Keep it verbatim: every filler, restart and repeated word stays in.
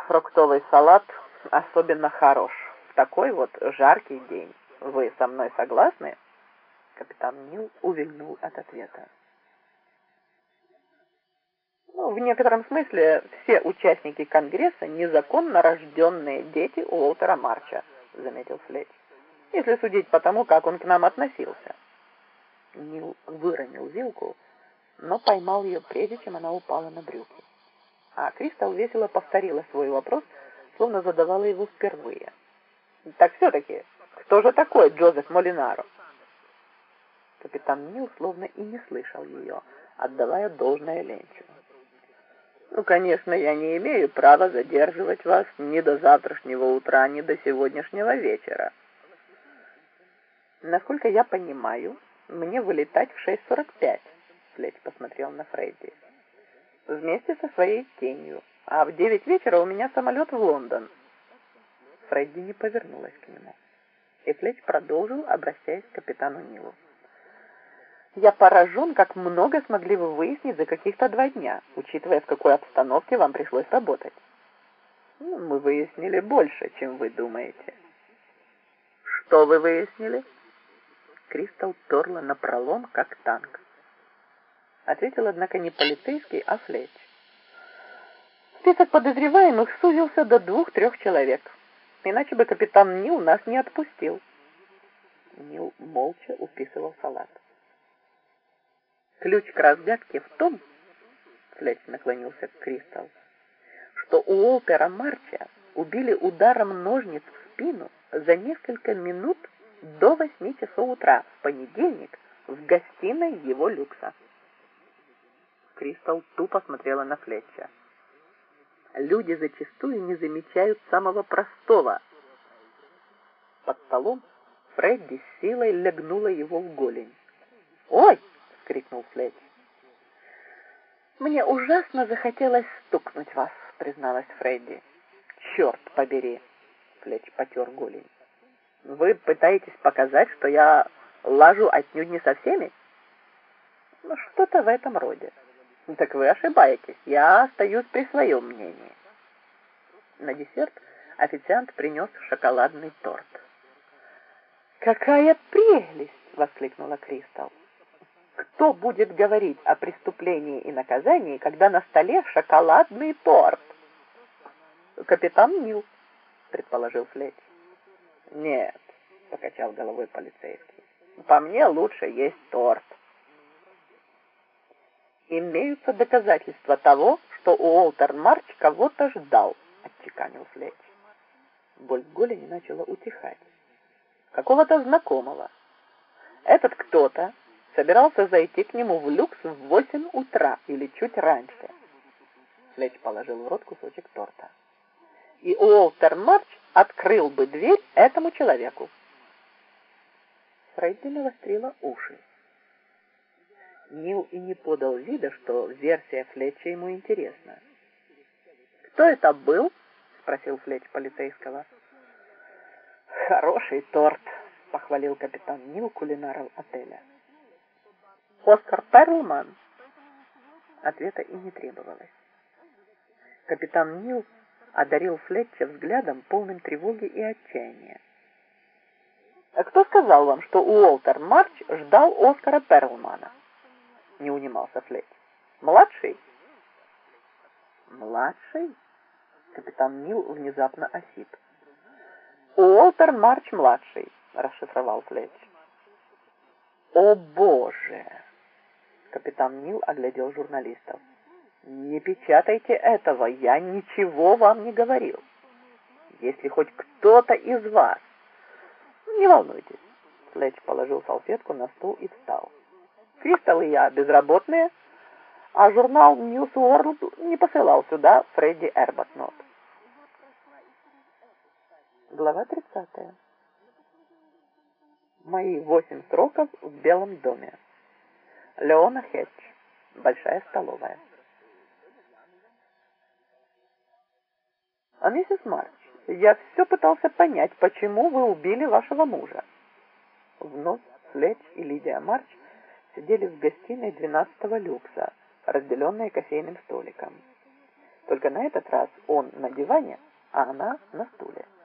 Фруктовый салат особенно хорош в такой вот жаркий день. Вы со мной согласны? Капитан Нил увильнул от ответа. Ну, в некотором смысле все участники Конгресса незаконно рожденные дети Уолтера Марча, заметил Флетч, если судить по тому, как он к нам относился. Нил выронил вилку, но поймал ее прежде, чем она упала на брюки. А Кристал весело повторила свой вопрос, словно задавала его впервые. «Так все-таки, кто же такой Джозеф Молинаро?» Капитан Нил словно и не слышал ее, отдавая должное Ленчу. «Ну, конечно, я не имею права задерживать вас ни до завтрашнего утра, ни до сегодняшнего вечера. Насколько я понимаю, мне вылетать в шесть сорок пять», — Флетч посмотрел на Фредди, «вместе со своей тенью, а в девять вечера у меня самолет в Лондон». Фредди не повернулась к нему, и Флетч продолжил, обращаясь к капитану Нилу. «Я поражен, как много смогли вы выяснить за каких-то два дня, учитывая, в какой обстановке вам пришлось работать». Ну, «Мы выяснили больше, чем вы думаете». «Что вы выяснили?» Кристал перла напролом, как танк. Ответил, однако, не полицейский, а Флетч. «Список подозреваемых сузился до двух-трех человек. Иначе бы капитан Нил нас не отпустил». Нил молча уписывал салат. «Ключ к разгадке в том, — Флетч наклонился к Кристал, — что Уолтера Марча убили ударом ножниц в спину за несколько минут до восьми часов утра в понедельник в гостиной его люкса». Кристал тупо смотрела на Флетча. «Люди зачастую не замечают самого простого». Под столом Фредди с силой легнула его в голень. «Ой!» — крикнул Флетч. «Мне ужасно захотелось стукнуть вас», — призналась Фредди. «Черт побери!» — Флетч потер голень. «Вы пытаетесь показать, что я лажу отнюдь не со всеми?» «Ну, что-то в этом роде». «Так вы ошибаетесь. Я остаюсь при своем мнении». На десерт официант принес шоколадный торт. «Какая прелесть!» — воскликнула Кристал. «Кто будет говорить о преступлении и наказании, когда на столе шоколадный торт?» «Капитан Нил», — предположил Флетч. «Нет», — покачал головой полицейский, — «по мне лучше есть торт». «Имеются доказательства того, что Уолтер Марч кого-то ждал», — отчеканил Флетч. Боль в голени начала утихать. «Какого-то знакомого. Этот кто-то собирался зайти к нему в люкс в восемь утра или чуть раньше». Флетч положил в рот кусочек торта. «И Уолтер Марч открыл бы дверь этому человеку». Фредди навострила уши. Нил и не подал вида, что версия Флетча ему интересна. «Кто это был?» — спросил Флетч полицейского. «Хороший торт», — похвалил капитан Нил кулинаров отеля. «Оскар Перлман?» Ответа и не требовалось. Капитан Нил одарил Флетча взглядом, полным тревоги и отчаяния. «А кто сказал вам, что Уолтер Марч ждал Оскара Перлмана?» — не унимался Флетч. «Младший?» «Младший?» — капитан Нил внезапно осип. «Уолтер Марч-младший», — расшифровал Флетч. «О, Боже!» — капитан Нил оглядел журналистов. «Не печатайте этого, я ничего вам не говорил. Если хоть кто-то из вас...» «Не волнуйтесь», — Флетч положил салфетку на стол и встал. «Кристал и я безработные, а журнал News World не посылал сюда Фредди Эрбатнот». Глава тридцатая. Мои восемь сроков в Белом доме. Леона Хедж. Большая столовая. «А миссис Марч, я все пытался понять, почему вы убили вашего мужа». Вновь Флетч и Лидия Марч сидели в гостиной двенадцатого люкса, разделенные кофейным столиком. Только на этот раз он на диване, а она на стуле.